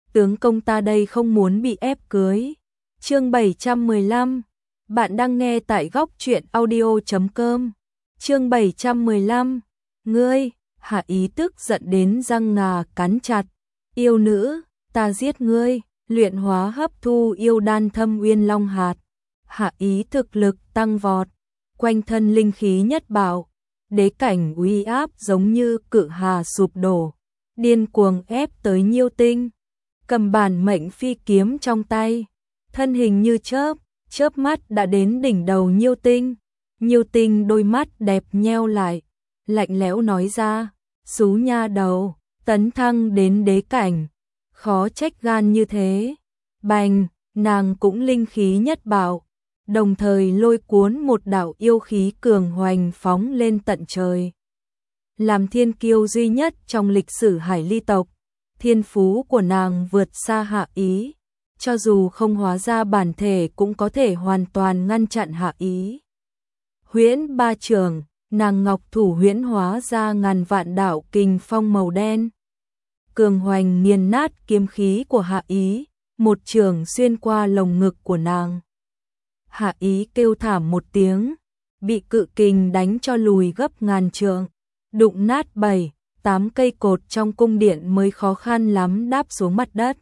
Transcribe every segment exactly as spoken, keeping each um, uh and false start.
tướng công ta đây không muốn bị ép cưới. Chương bảy trăm mười lăm, bạn đang nghe tại góc truyện audio chấm com. Chương bảy trăm mười lăm, ngươi, Hạ Ý tức giận đến răng ngà cắn chặt. Yêu nữ, ta giết ngươi, luyện hóa hấp thu yêu đan thâm uyên long hạt. Hạ Ý thực lực tăng vọt, quanh thân linh khí nhất bạo, đế cảnh uy áp giống như cự hà sụp đổ, điên cuồng ép tới Nhiêu Tinh. Cầm bản mệnh phi kiếm trong tay, thân hình như chớp, chớp mắt đã đến đỉnh đầu Nhiêu Tinh. Nhiêu Tinh đôi mắt đẹp nheo lại, lạnh lẽo nói ra, xú nha đầu, tấn thăng đến đế cảnh, khó trách gan như thế. Bành, nàng cũng linh khí nhất bạo, đồng thời lôi cuốn một đạo yêu khí cường hoành phóng lên tận trời. Làm thiên kiêu duy nhất trong lịch sử Hải Ly tộc, thiên phú của nàng vượt xa Hạ Ý, cho dù không hóa ra bản thể cũng có thể hoàn toàn ngăn chặn Hạ Ý. Huyễn ba trường, nàng ngọc thủ huyễn hóa ra ngàn vạn đạo kình phong màu đen. Cường hoành nghiền nát kiếm khí của Hạ Ý, một trường xuyên qua lồng ngực của nàng. Hạ Ý kêu thảm một tiếng, bị cự kình đánh cho lùi gấp ngàn trượng, đụng nát bảy, tám cây cột trong cung điện mới khó khăn lắm đáp xuống mặt đất.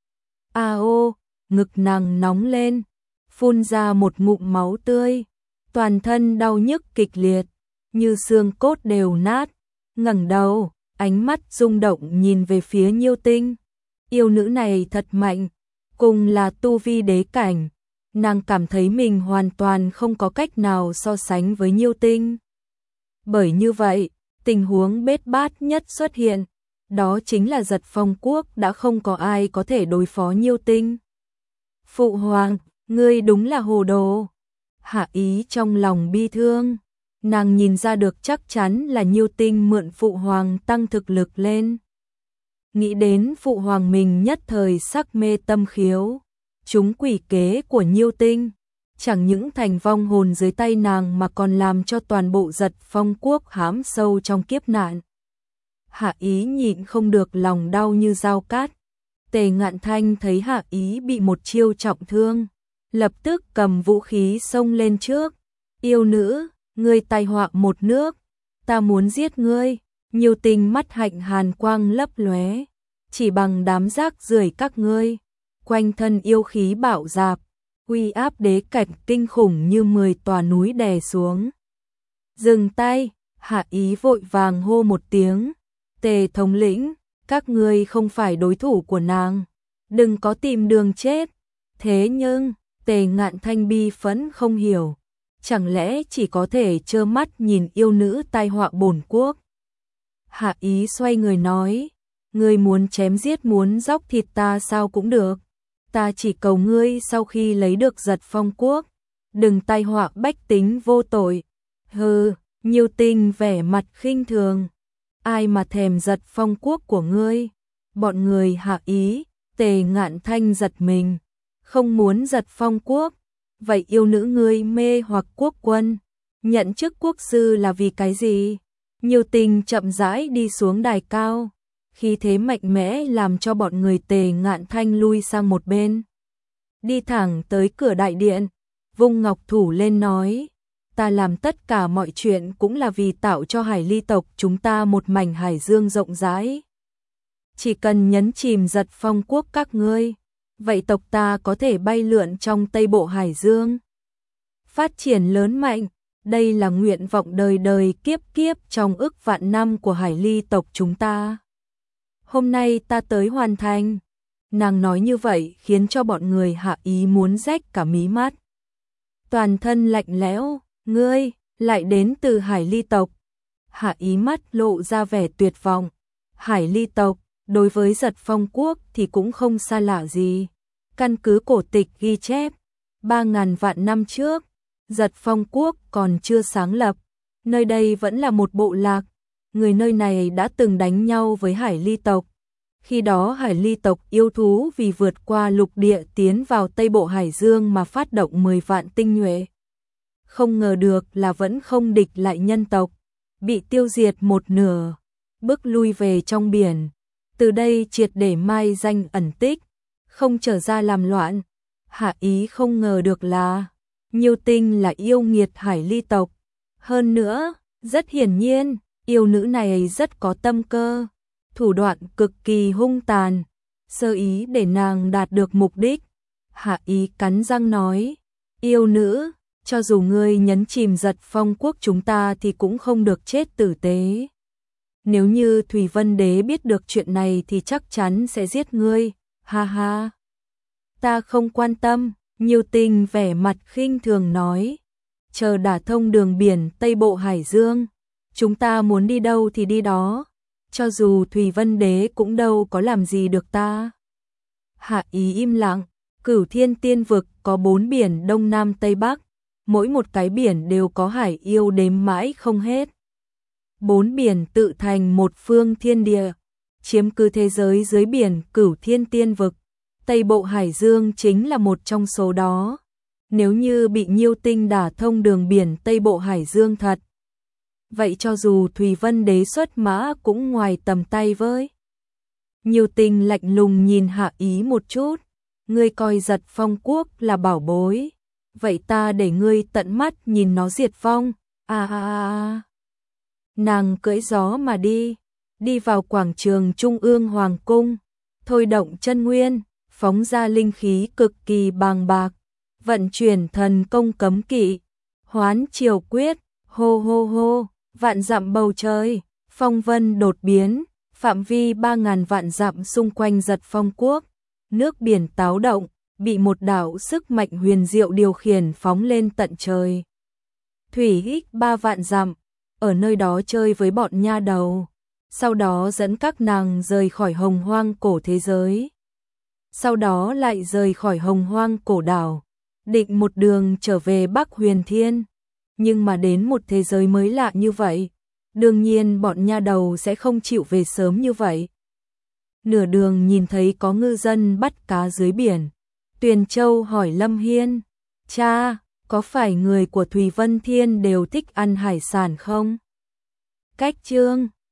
A ô, ngực nàng nóng lên, phun ra một ngụm máu tươi, toàn thân đau nhức kịch liệt, như xương cốt đều nát, ngẩng đầu, ánh mắt rung động nhìn về phía Nhiêu Tinh. Yêu nữ này thật mạnh, cùng là tu vi đế cảnh, nàng cảm thấy mình hoàn toàn không có cách nào so sánh với Nhiêu Tinh. Bởi như vậy, tình huống bết bát nhất xuất hiện, đó chính là Giật Phong quốc đã không có ai có thể đối phó Nhiêu Tinh. Phụ hoàng, ngươi đúng là hồ đồ. Hạ Ý trong lòng bi thương, nàng nhìn ra được chắc chắn là Nhiêu Tinh mượn phụ hoàng tăng thực lực lên. Nghĩ đến phụ hoàng mình nhất thời sắc mê tâm khiếu, chúng quỷ kế của Nhiêu Tinh, chẳng những thành vong hồn dưới tay nàng mà còn làm cho toàn bộ Giật Phong quốc hãm sâu trong kiếp nạn. Hạ Ý nhịn không được lòng đau như dao cát. Tề Ngạn Thanh thấy Hạ Ý bị một chiêu trọng thương, lập tức cầm vũ khí xông lên trước. Yêu nữ, ngươi tai họa một nước, ta muốn giết ngươi. Nhiêu Tinh mắt hạnh hàn quang lấp lóe, chỉ bằng đám rác rưởi các ngươi. Quanh thân yêu khí bạo dạp, uy áp đế cảnh kinh khủng như mười tòa núi đè xuống. Dừng tay, Hạ Ý vội vàng hô một tiếng. Tề thống lĩnh, các ngươi không phải đối thủ của nàng, đừng có tìm đường chết. Thế nhưng, Tề Ngạn Thanh bi phẫn không hiểu, chẳng lẽ chỉ có thể trơ mắt nhìn yêu nữ tai họa bổn quốc. Hạ Ý xoay người nói, ngươi muốn chém giết muốn dóc thịt ta sao cũng được, ta chỉ cầu ngươi sau khi lấy được Giật Phong quốc, đừng tai họa bách tính vô tội. Hừ, Nhiêu Tinh vẻ mặt khinh thường, ai mà thèm Giật Phong quốc của ngươi. Bọn người Hạ Ý, Tề Ngạn Thanh giật mình, không muốn Giật Phong quốc. Vậy yêu nữ ngươi mê hoặc quốc quân, nhận chức quốc sư là vì cái gì? Nhiêu Tinh chậm rãi đi xuống đài cao, khí thế mạnh mẽ làm cho bọn người Tề Ngạn Thanh lui sang một bên. Đi thẳng tới cửa đại điện, vung ngọc thủ lên nói, ta làm tất cả mọi chuyện cũng là vì tạo cho Hải Ly tộc chúng ta một mảnh hải dương rộng rãi. Chỉ cần nhấn chìm Giật Phong quốc các ngươi, vậy tộc ta có thể bay lượn trong Tây Bộ Hải Dương, phát triển lớn mạnh. Đây là nguyện vọng đời đời kiếp kiếp trong ức vạn năm của Hải Ly tộc chúng ta. Hôm nay ta tới hoàn thành. Nàng nói như vậy khiến cho bọn người Hạ Ý muốn rách cả mí mắt. Toàn thân lạnh lẽo, ngươi lại đến từ Hải Ly tộc. Hạ Ý mắt lộ ra vẻ tuyệt vọng. Hải Ly tộc đối với Giật Phong quốc thì cũng không xa lạ gì. Căn cứ cổ tịch ghi chép, ba ngàn vạn năm trước, Giật Phong quốc còn chưa sáng lập, nơi đây vẫn là một bộ lạc, người nơi này đã từng đánh nhau với Hải Ly tộc. Khi đó Hải Ly tộc yêu thú vì vượt qua lục địa tiến vào Tây Bộ Hải Dương mà phát động mười vạn tinh nhuệ. Không ngờ được là vẫn không địch lại nhân tộc, bị tiêu diệt một nửa, bước lui về trong biển. từ đây triệt để mai danh ẩn tích, không trở ra làm loạn. Hạ Ý không ngờ được là Nhiêu Tinh là yêu nghiệt Hải Ly tộc. Hơn nữa, rất hiển nhiên, yêu nữ này rất có tâm cơ, thủ đoạn cực kỳ hung tàn, sơ ý để nàng đạt được mục đích. Hạ Ý cắn răng nói, yêu nữ, cho dù ngươi nhấn chìm Giật Phong quốc chúng ta thì cũng không được chết tử tế. Nếu như Thủy Vân Đế biết được chuyện này thì chắc chắn sẽ giết ngươi, ha ha. Ta không quan tâm, Nhiêu Tinh vẻ mặt khinh thường nói, chờ đả thông đường biển Tây Bộ Hải Dương, chúng ta muốn đi đâu thì đi đó, cho dù Thủy Vân Đế cũng đâu có làm gì được ta. Hạ Ý im lặng, Cửu Thiên Tiên Vực có bốn biển Đông Nam Tây Bắc, mỗi một cái biển đều có hải yêu đếm mãi không hết. Bốn biển tự thành một phương thiên địa, chiếm cứ thế giới dưới biển Cửu Thiên Tiên Vực. Tây Bộ Hải Dương chính là một trong số đó. Nếu như bị Nhiêu Tinh đả thông đường biển Tây Bộ Hải Dương thật, vậy cho dù Thủy Vân Đế xuất mã cũng ngoài tầm tay với. Nhiêu Tinh lạnh lùng nhìn Hạ Ý một chút, ngươi coi Giật Phong quốc là bảo bối, vậy ta để ngươi tận mắt nhìn nó diệt vong. À à à. Nàng cưỡi gió mà đi, đi vào quảng trường Trung ương Hoàng cung, thôi động chân nguyên, phóng ra linh khí cực kỳ bàng bạc, vận chuyển thần công cấm kỵ, Hoán Triều Quyết, hô hô hô, vạn dặm bầu trời, phong vân đột biến, phạm vi ba ngàn vạn dặm xung quanh Giật Phong quốc, nước biển táo động, bị một đạo sức mạnh huyền diệu điều khiển phóng lên tận trời. Thủy hích ba vạn dặm, ở nơi đó chơi với bọn nha đầu, sau đó dẫn các nàng rời khỏi hồng hoang cổ thế giới. Sau đó lại rời khỏi hồng hoang cổ đảo, định một đường trở về Bắc Huyền Thiên. Nhưng mà đến một thế giới mới lạ như vậy, đương nhiên bọn nha đầu sẽ không chịu về sớm như vậy. Nửa đường nhìn thấy có ngư dân bắt cá dưới biển, Tuyền Châu hỏi Lâm Hiên, cha, có phải người của Thủy Vân Thiên đều thích ăn hải sản không? Cách chương